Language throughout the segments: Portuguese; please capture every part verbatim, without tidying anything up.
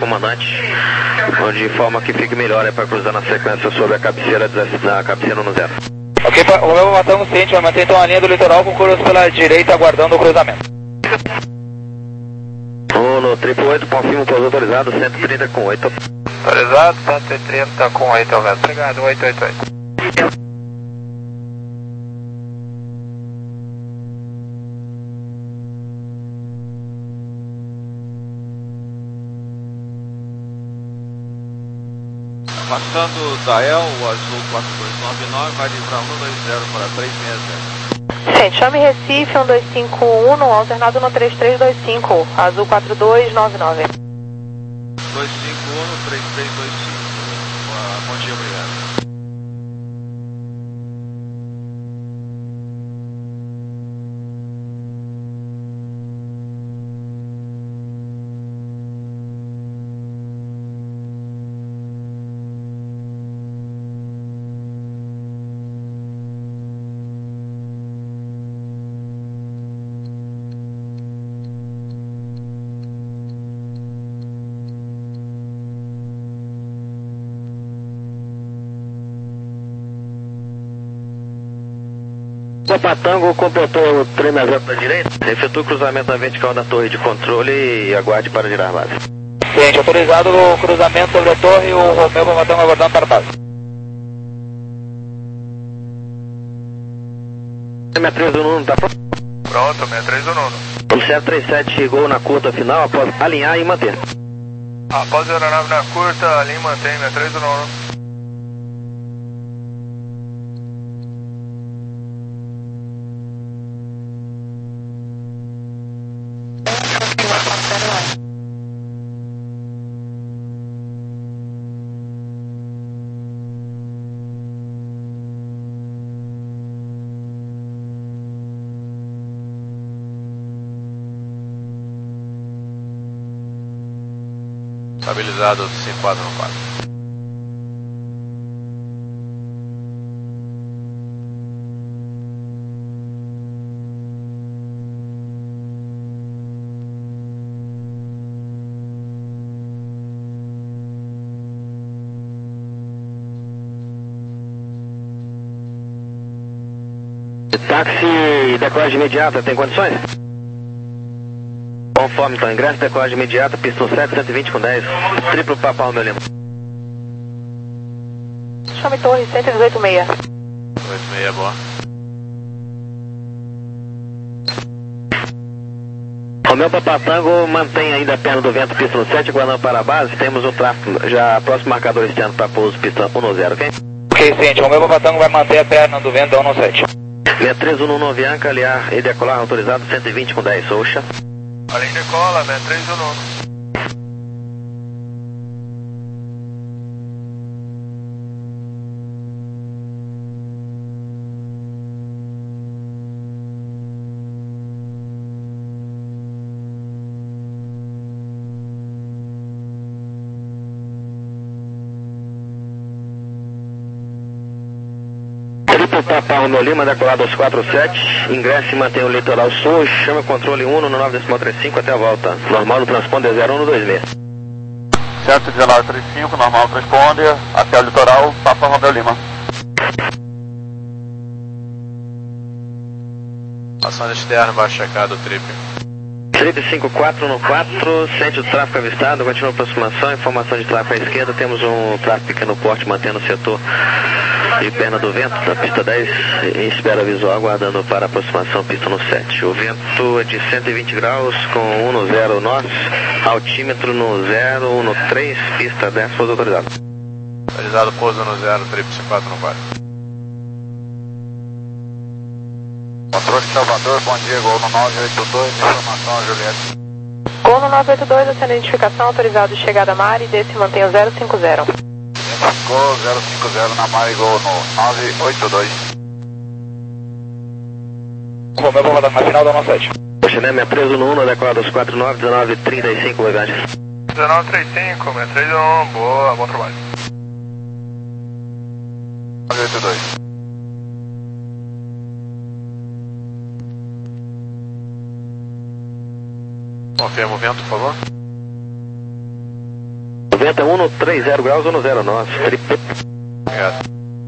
Comandante, de forma que fique melhor é para cruzar na sequência sobre a cabeceira da cabeceira no zero. Ok, o meu matando ciente, vai manter então a linha do litoral com curso pela direita aguardando o cruzamento. No triplo oito, confirmo pouso autorizado, cento e trinta com oito. Autorizado, cento e trinta com oito, obrigado, oito oito oito. Passando Dael, o azul quatro dois nove nove, vai livrar um dois zero para três seis zero. Gente, chame Recife, um dois cinco um, no alternado no três três dois cinco, azul quatro dois nove nove. dois cinco um no três três dois cinco. Bom dia, obrigado. Papa Tango completou o treinamento da direita, efetua o cruzamento da vertical da torre de controle e aguarde para girar a base. Gente, autorizado o cruzamento sobre a torre e o Romeu Papa Tango aguardando para a base. seis três um Nuno, tá pronto? Pronto, seis três um Nuno. O sete três sete chegou na curta final após alinhar e manter. Após a aeronave na curta, alinha e mantém, seis três um Nuno. Estabilizado cinco quatro no quatro. Táxi decolagem imediata, tem condições? Conforme então, ingresso, decolagem imediata, pista sete, cento e vinte com dez, triplo Papa Romeu Lima. Chame torre cento e dezoito seis. oito seis é boa. Romeu Papa Tango mantém ainda a perna do vento, pista sete, aguardando para a base. Temos um tráfego, já próximo marcador externo para pouso, pista um zero, ok? Ok, ciente, o Romeu Papa Tango vai manter a perna do vento um sete. seis três um no Avianca, aliar e decolar autorizado, cento e vinte com dez, Oxa. Alinha decola, seis três um Nuno. Triplo Papa Romeu Lima, decolado aos quatro sete, ingresse e mantém o litoral sul, chama controle um no nove decimal trinta e cinco até a volta. Normal no transponder zero um no dois seis. cento e dezenove trinta e cinco, normal transponder, até o litoral, Papa Romeu Lima. Passando externo, baixo checado, trip. Trip cinco quatro no quatro, sente o tráfego avistado, continua a aproximação, informação de tráfego à esquerda, temos um tráfego pequeno porte mantendo o setor de perna do vento, da pista dez, em espera visual, aguardando para a aproximação, pista no sete. O vento é de cento e vinte graus, com um no zero nós, altímetro no zero, um no três, pista dez, pouso autorizado. Autorizado, pouso no zero, trip cinco quatro no quatro. Controle de Salvador, bom dia, gol no nove oito dois, informação Juliette. Gol no nove oito dois, essa identificação, autorizado chegada a mar e desse mantém o zero cinco zero. Gol zero cinco zero na mar e gol no nove oito dois. Romeu Papa Tango na final da um sete. Poxa, né, me preso no um, adequado aos quatro nove, dezenove trinta e cinco, Levante. dezenove trinta e cinco, seis três um, boa, bom trabalho. nove oito dois. Confirma o vento, por favor. vento é um três zero graus, um zero nove. Trip. Obrigado.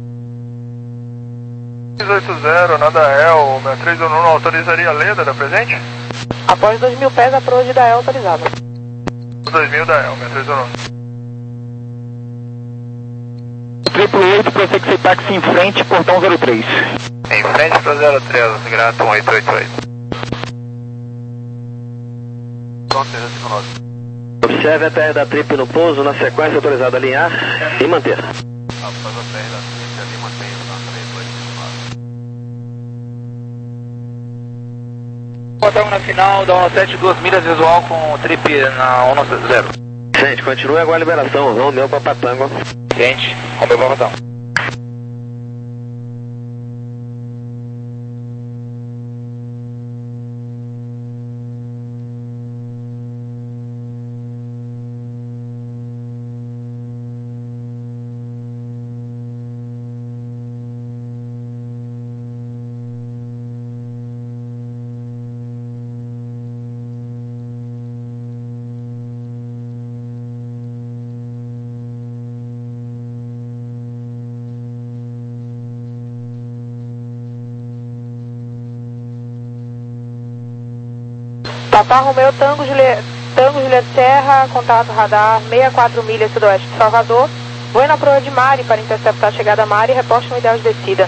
seis oito zero, nada é, o seis três um um autorizaria a Leda, da presente? Após dois mil pés, a proa de Dael autorizada. dois mil da E L, seis três um um. Triplo oito, prossegue seu táxi em frente, portão zero três. Em frente para zero três, grato um oito oito oito. Pronto, três cinco nove. Observe a T R da Trip no pouso, na sequência autorizado a alinhar e manter. Após a T R da Trip ali, mantém na três dois cinco nove. Portão na final da um sete, duas milhas visual com trip na um zero. Gente, continue agora a liberação, Romeu Papatango. Gente, Romeu Papatango. Papa Romeu Tango Juliette, Tango Juliette Serra, contato radar seis quatro milhas sudoeste de Salvador. Voe na proa de Mari para interceptar a chegada a Mari e reposte uma ideal de descida.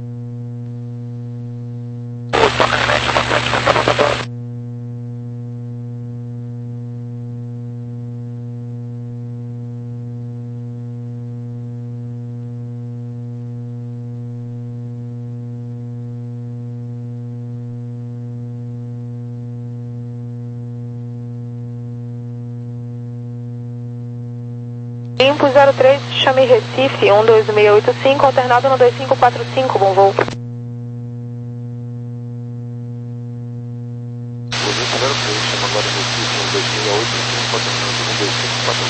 Limpo zero três, chame Recife, um dois seis oito cinco, alternado no dois cinco quatro cinco, bom voo. Movimento zero três, chama agora Recife, um dois seis oito cinco, alternado no dois cinco quatro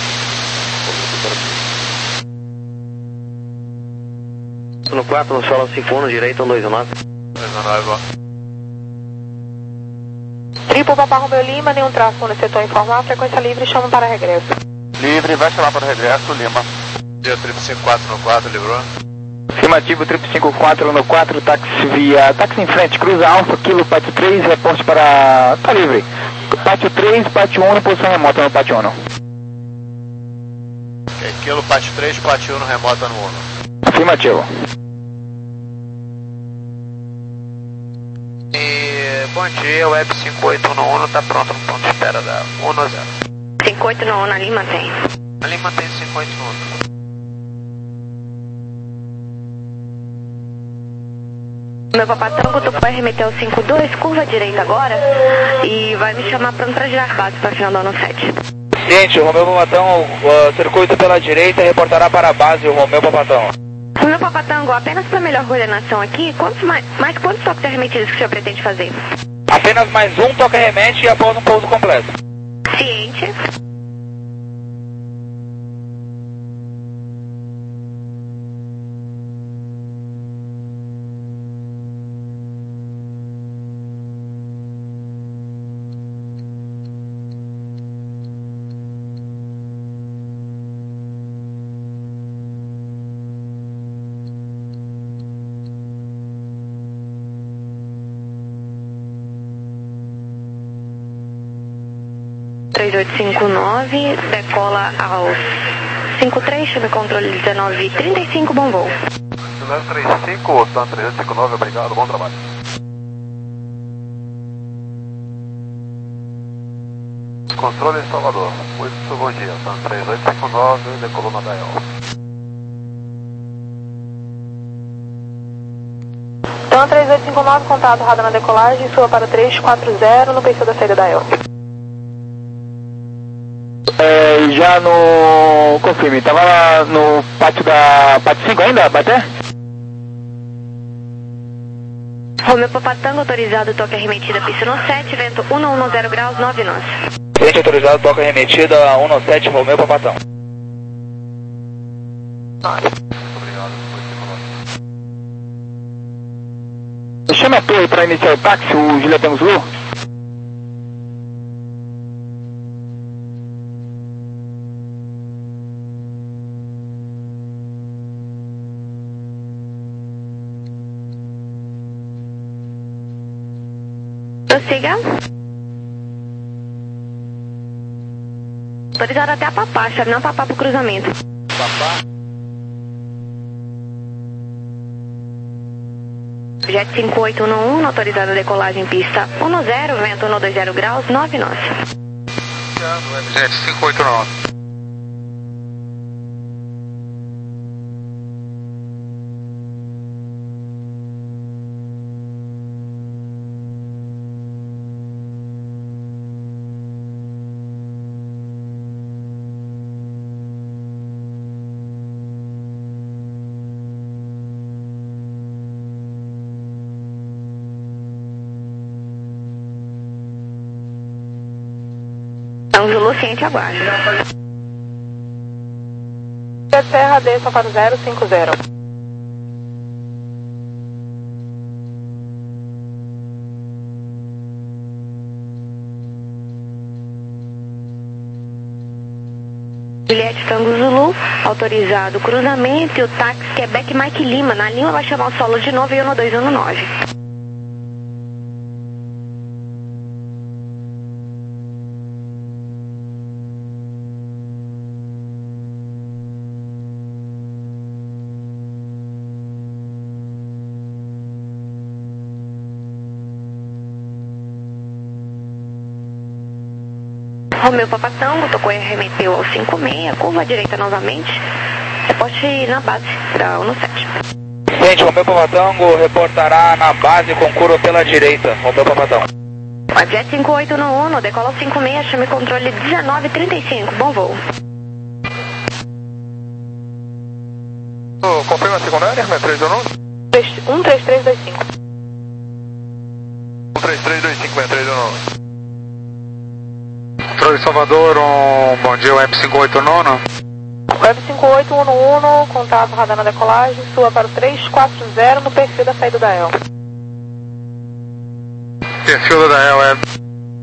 cinco. No quatro, no solo cinco um, no direito, um dois nove. dois nove, ó. Triplo Papa Romeu Lima, nenhum tráfego no setor informal, frequência livre, chama para regresso. Livre, vai chamar para o regresso, Lima. Dia triplo cinco quatro no quatro, livrou? Afirmativo, triplo cinco quatro no quatro, táxi via, táxi em frente, cruza Alfa, Kilo, pátio três, reporte para, tá livre. Pátio três, pátio um, posição remota no pátio um. Ok, Kilo, pátio três, pátio um, remota no um. Afirmativo. E bom dia, Web cinco oito no um está pronto no ponto de espera da um zero. cinco oito no ONU, ali mantém. Ali mantém cinco oito no um. Meu papatango, tu vai remeter ao cinco dois, curva direita agora, e vai me chamar pronto pra girar base para final do ano sete. Gente, o Romeu Papatão, uh, circuito pela direita, reportará para a base o Romeu Papatão. Meu papatango, apenas para melhor coordenação aqui, quantos mais, mais quantos toques arremetidos que o senhor pretende fazer? Apenas mais um toque remete e após um pouso completo. Ciente. três oito cinco nove, decola aos cinco três, chame controle dezenove trinta e cinco, bom voo. zero três cinco, Tan três cinco nove, obrigado, bom trabalho. Controle em Salvador, muito bom dia, Tan três oito cinco nove, decolou na Dael. Tan três oito cinco nove, contato radar na decolagem, sua para três quatro zero, no perfil da saída da E L. É, já no... confirme, tava lá no pátio da... pátio cinco ainda, bater? Romeu Papatango, autorizado, toque arremetida, pista no sete, vento um um zero graus, nove nós. Gente autorizado, toca remetida um no sete, Romeu Papatão. Obrigado, Chame a torre para iniciar o táxi, o Juliette Tango Zulu. Prossiga. Autorizado até a Papá, chave não Papá pro cruzamento. Papá. Jet cinco oito um um, autorizado a decolagem pista um zero, vento um dois zero graus, nove nós. Jet cinco oito nove. Então, Zulu, ciente, aguarde. Serra D, São Paulo zero cinco zero. Juliette Tango Zulu, autorizado cruzamento e o táxi Quebec Mike Lima. Na Lima vai chamar o solo de novo e um dois um nove. Romeu Papatango, tocou e remeteu ao cinco seis, curva direita novamente. Reporte na base para um sete. Gente, Romeu Papatango reportará na base com curva pela direita. Romeu Papatango. Jet cinco oito um um, decola ao cinco seis, chame controle dezenove trinta e cinco, bom voo. Oh, confirma a secundária, um três um um? um três três dois cinco. um três três dois cinco, um três um um. Controle Salvador, um bom dia, Web cinco oito nove. Web cinco oito um um, contato radar na decolagem, sua para o três quatro zero no perfil da saída da E L. Perfil da E L é...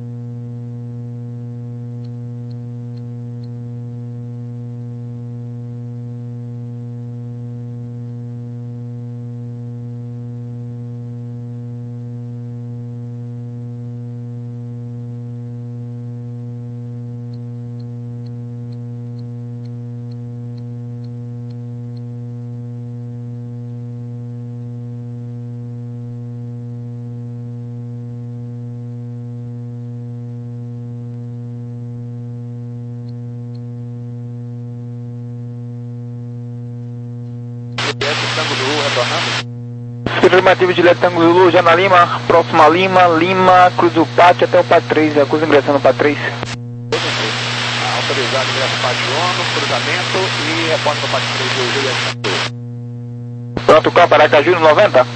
Afirmativo de Juliette Tango Zulu, já na Lima, próximo a Lima, Lima, cruza o pátio até o pátio três, acusa ingressando para três. Autorizado ingresso pátio um, cruzamento e reporte para o pátio três do Juliette Tango. Pronto, campo Aracaju no noventa.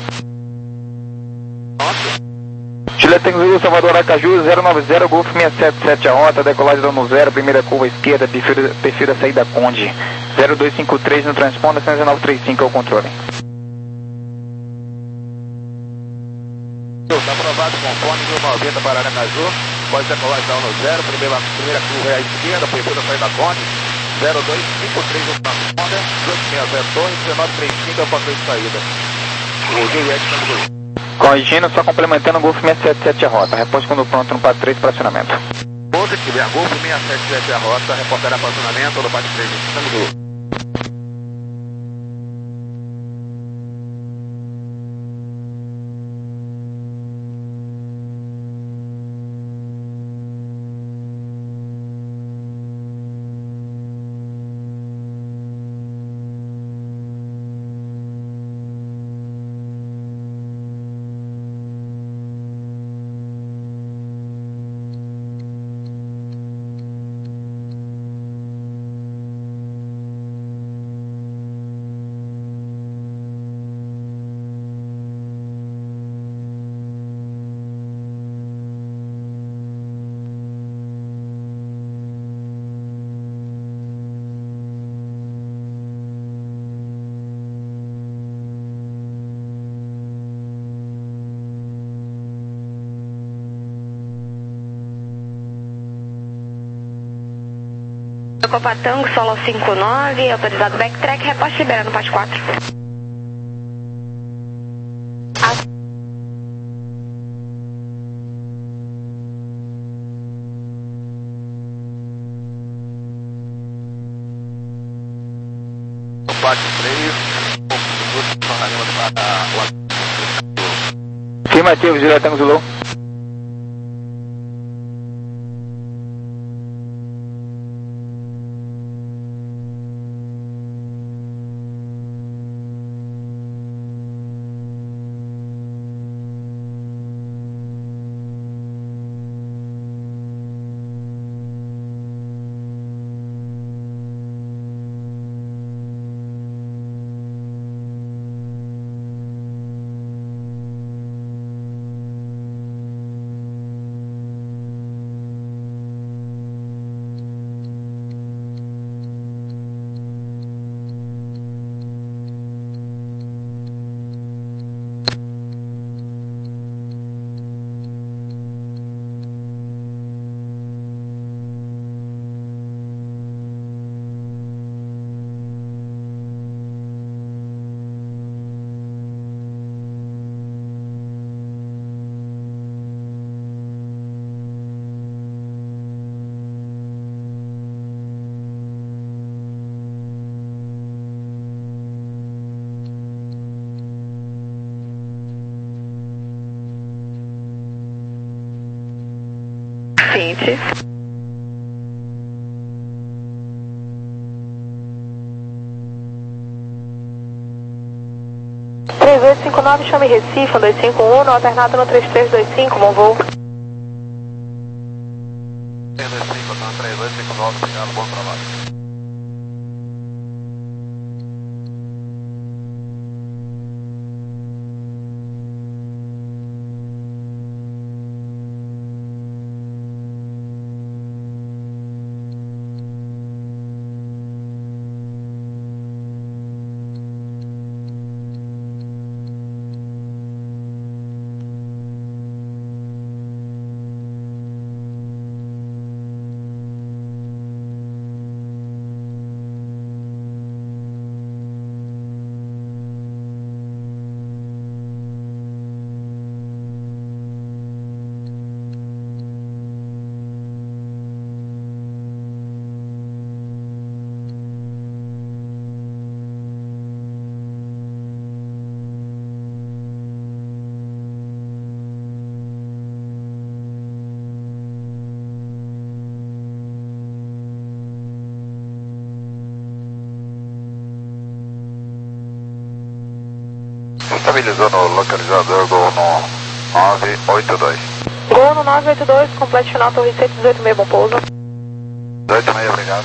Nossa. Juliette Tango Zulu, Salvador Aracaju, zero nove zero, Golf seiscentos e setenta e sete a rota, decolagem dando zero, primeira curva esquerda, perfil, perfil da saída Conde. zero dois cinco três no transponder, cento e nove trinta e cinco é o controle. Está aprovado com fone mil e noventa para Aracaju, pode decolar já no zero, primeira, primeira curva é à esquerda, perfil da saída Conde, zero dois cinco três no transponder, dois seis zero dois, dezenove trinta e cinco é o patrulho de saída. O Juliette Tango Zulu. Corrigindo, só complementando o Golf seiscentos e setenta e sete a rota, reposte quando pronto no pátio três para acionamento. Positivo, é a Golf seiscentos e setenta e sete a rota, reportará para acionamento no pátio três do Tango Zulu. Copatango, solo cinco nove, autorizado backtrack, reposte liberando pátio quatro. Pátio três, poucos minutos tornaremos para o... Afirmativo, Juliette Tango Zulu. Gente. três oito cinco nove, chame Recife, dois cinco um, no alternado no três três dois cinco, bom voo. três dois cinco, três oito cinco nove, obrigado, bom trabalho. Estabilizando o localizador Gol no nove oito dois. Gol no nove oito dois, complete final, torre cento e dezoito meio, bom pouso. dezoito meio, obrigado.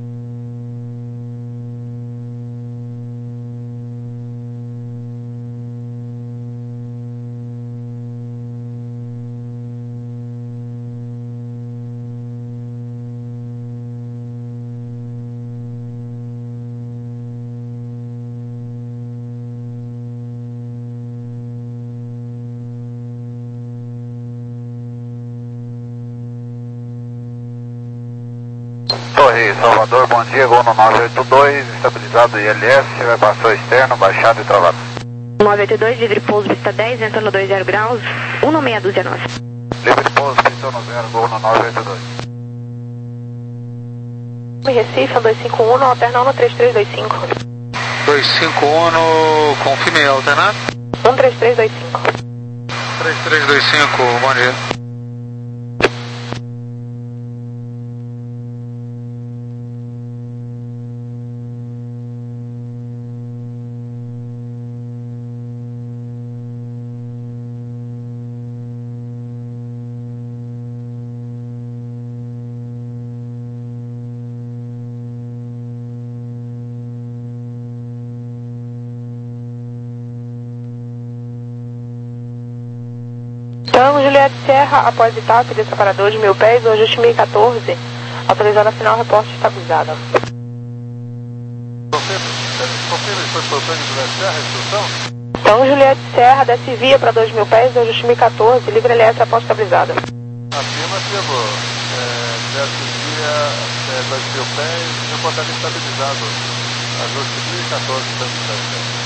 Torre Salvador, bom dia, Gol no nove oito dois, estabilizado I L S, vai passar o externo, baixado e travado. nove oito dois, livre pouso, pista dez, entra no dois zero graus, um no meia dúzia nossa. Livre pouso, pista no zero, Gol no nove oito dois. Recife, dois cinco um, no alternado no três três dois cinco. dois cinco um no... confirme aí, alternado. um três três dois cinco. três três dois cinco, bom dia. Tango Juliette Serra, após etapa de separador de mil pés, hoje ajuste mil e quatorze, autorizada final, reporte estabilizada. Confirme, foi por Tango Juliette Serra, instrução? Tango Juliette Serra, desce via para dois mil pés, hoje ajuste mil e quatorze, livre L S, após estabilizada. Afirmativo, é, desce via é, dois mil pés, reportagem estabilizado, ajuste mil e quatorze, Tango Juliette Serra.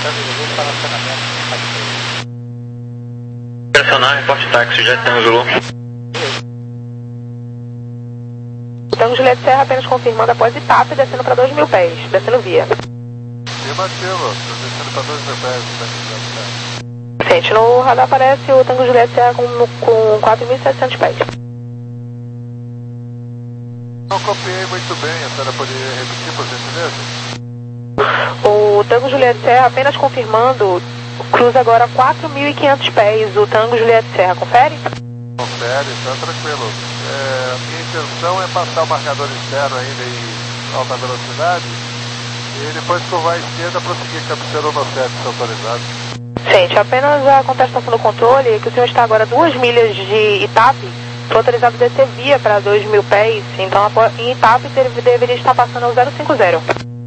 Pressionar, reporte táxi, Juliette Tango Zulu. Tango Juliette Serra apenas confirmando após etapa e descendo para dois mil pés, descendo via. Afirmativo, estou descendo para dois mil pés, não está aqui. Gente, no radar aparece o Tango Juliette Serra com, com quatro mil e setecentos pés. Não copiei muito bem, a senhora poderia repetir, por gentileza? O Tango Juliette Serra apenas confirmando, cruza agora quatro mil e quinhentos pés, o Tango Juliette Serra, confere? Confere, está tranquilo. É, a minha intenção é passar o marcador externo ainda em alta velocidade e depois curvar à esquerda prosseguir cabeceiro no sete, se autorizado. Gente, apenas a contestação do controle, que o senhor está agora a duas milhas de Itape, foi autorizado a descer via para dois mil pés, então em Itape deve, deveria estar passando ao zero cinco zero.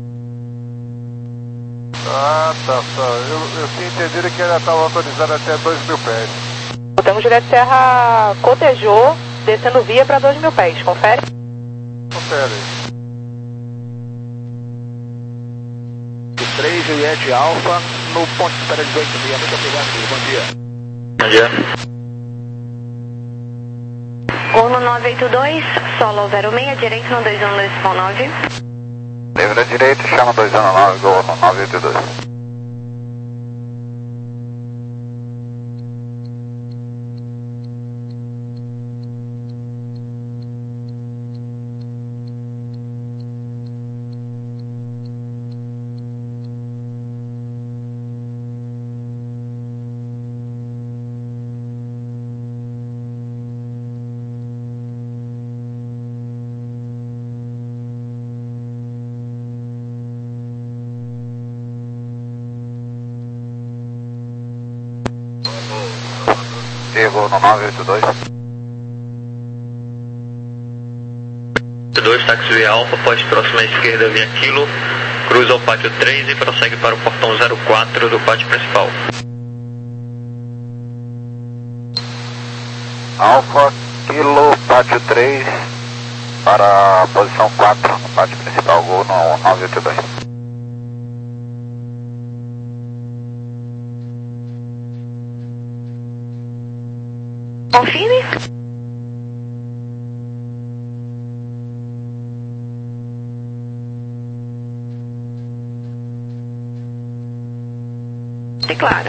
Ah, tá, tá. Eu, eu tinha entendido que ela estava autorizada até dois mil pés. O Tango Juliette Serra cotejou, descendo via para dois mil pés, confere? Confere. três Juliette Alfa, no ponto de espera de oito mil. Muito obrigado, filho. Bom dia. Bom dia. Gol no nove oito dois, solo zero seis, direito no dois um dois com nove. Livre à direita, chama dois um nove, gol no nove oito dois. Diego no nove oito dois. dois, táxi via Alfa, pode próxima à esquerda via Kilo, cruza o pátio três e prossegue para o portão zero quatro do pátio principal. Alfa, Kilo, pátio três, para a posição quatro, no pátio principal, gol no nove oito dois. Confirme. É claro.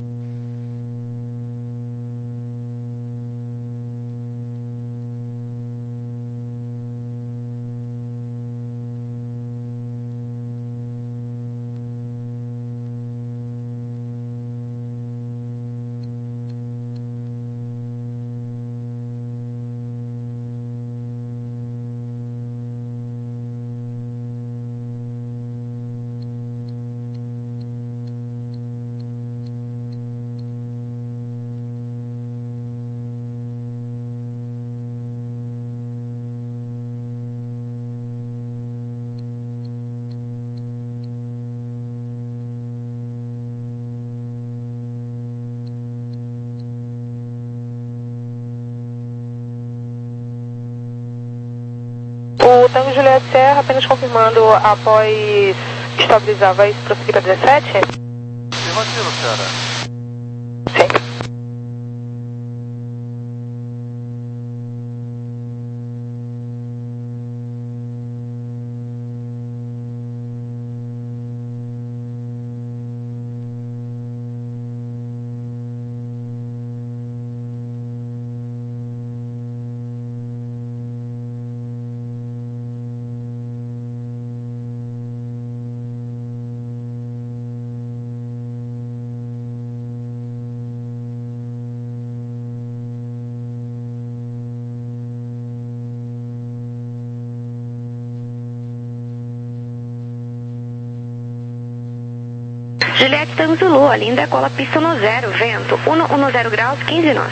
O Tango Juliette Serra apenas confirmando após estabilizar, vai prosseguir para dezessete? Afirmativo, cara. Sim. Juliette Tango Zulu, a linda cola pista no zero, vento, um zero graus, quinze nós.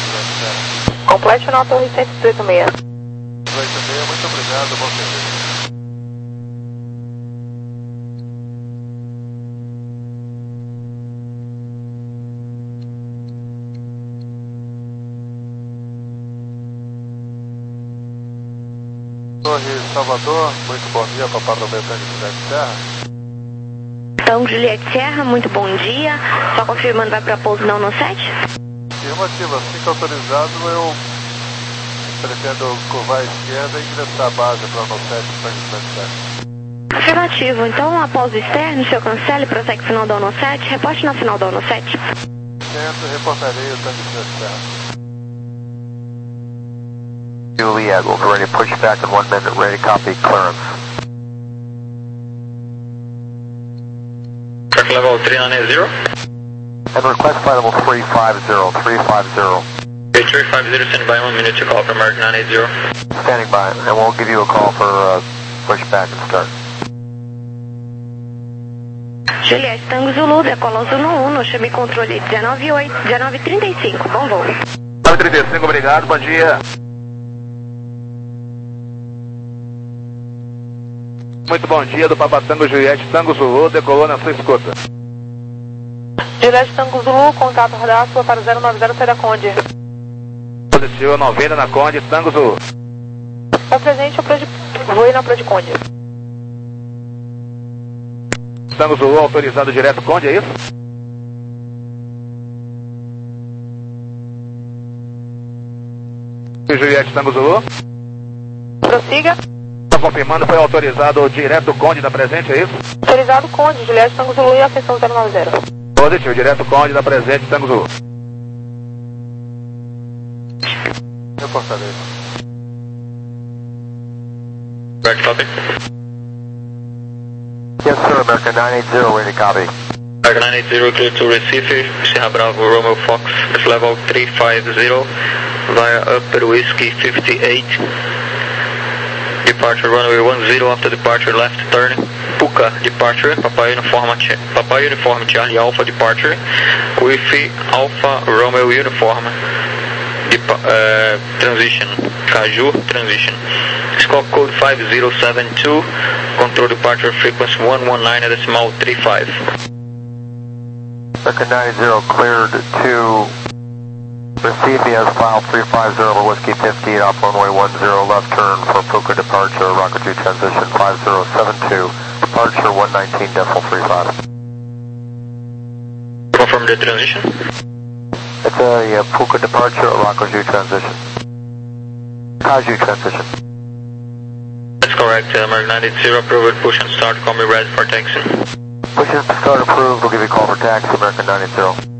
Juliette Serra. Complete na torre cento e dezoito seis. dezoito seis, muito obrigado, bom serviço. Torre Salvador, muito bom dia, Papai Romeu Tango Juliette Serra. Tango Juliette Serra, muito bom dia. Só confirmando, vai para pouso não no sete? Afirmativo, assim que autorizado, eu pretendo curvar à esquerda e ingressar a base para o no sete, Tango Juliette Serra. Afirmativo, então após o externo, seu cancele, prossegue final da ONU sete, reporte na final da ONU sete. Centro, reportarei o Tango Juliette Serra. Juliet, we'll be ready to push back in one minute, ready, copy, clearance. Truck level three nine zero. And request flight level three five zero, three five zero. Okay, three five zero, standing by one minute to call for American nine eight zero. Standing by, and we'll give you a call for uh, push back and start. Juliette Tango Zulu, decola Zulu um, no chame controle dezenove oito, dezenove trinta e cinco, bom voo. dezenove trinta e cinco, obrigado, bom dia. Muito bom dia do Papa Tango Juliette Tango Zulu, decolou na sua escuta. Juliette Tango Zulu, contato radar sua para zero nove zero, sai da Conde. Posiciona noventa na Conde, Tango Zulu. Está presente, voe na Pro de Conde. Tango Zulu autorizado direto Conde, é isso? E Juliette Tango Zulu? Prossiga. Confirmando, foi autorizado direto Conde da presente, é isso? Autorizado Conde, Juliette Tango Zulu e atenção zero nove zero. Positivo, direto Conde da presente, Tango Zulu. Reportarei. Correct, copy. Yes, sir, American nine eight zero, ready, copy. American nine eight zero, clear to Recife, Sierra Bravo, Romeo Fox, level three five zero, via Upper Whiskey fifty-eight. Departure runway one zero after departure left turn. Puka departure. Papa Uniform Papa Uniform Charlie Alpha departure. With Alpha Romeo Uniform. Depa uh, transition. Caju transition. Scope code five zero seven two. Control departure frequency one one nine decimal three five. American nine eight zero cleared to Recife as file three five zero over Whiskey fifteen off runway one zero left turn for Puka departure, Rocket two transition five zero seven two, departure one nineteen decimal three five. Confirm the transition. It's a uh, Puka departure, Rocket two transition. Kaju transition. That's correct, uh, American nine eight zero approved, push and start, call me ready for taxi. Push and start approved, we'll give you a call for taxi, American nine eight zero.